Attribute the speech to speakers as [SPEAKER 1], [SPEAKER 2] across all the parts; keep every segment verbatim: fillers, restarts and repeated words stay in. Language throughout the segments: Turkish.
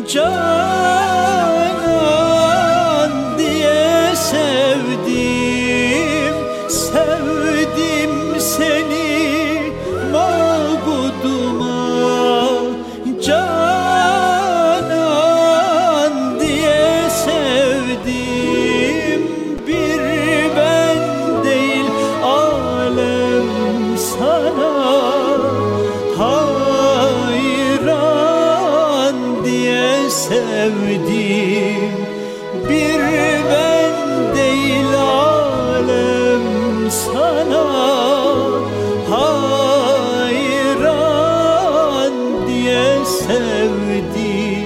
[SPEAKER 1] Canan diye sevdim, sevdim seni mabuduma. Canan diye sevdim, bir ben değil alem sana hayran diye sevdim, bir ben değil alem sana hayran diye sevdim.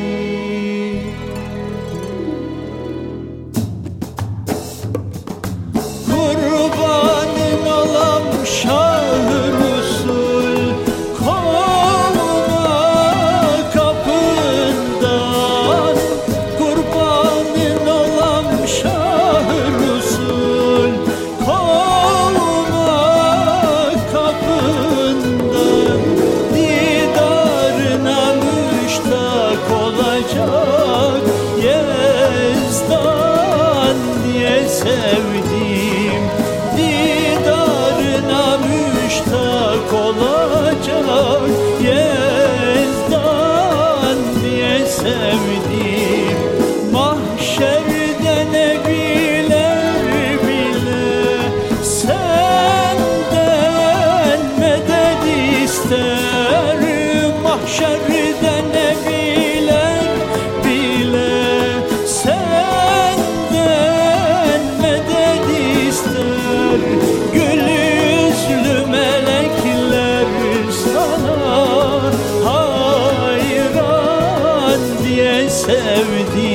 [SPEAKER 1] Kurbanın olam Şah-ı Resul, kovma kapından. Kurbanın olam Şah-ı Resul, kovma kapından. Didarına müştak olacak Yezdan diye sevdim, didarına müştak olacak Yezdan diye sevdim. Mahşerde nebiler bile senden medet ister. Mahşerde nebiler bile senden medet ister. Gül yüzlü melekler sana hayran diye sevdim.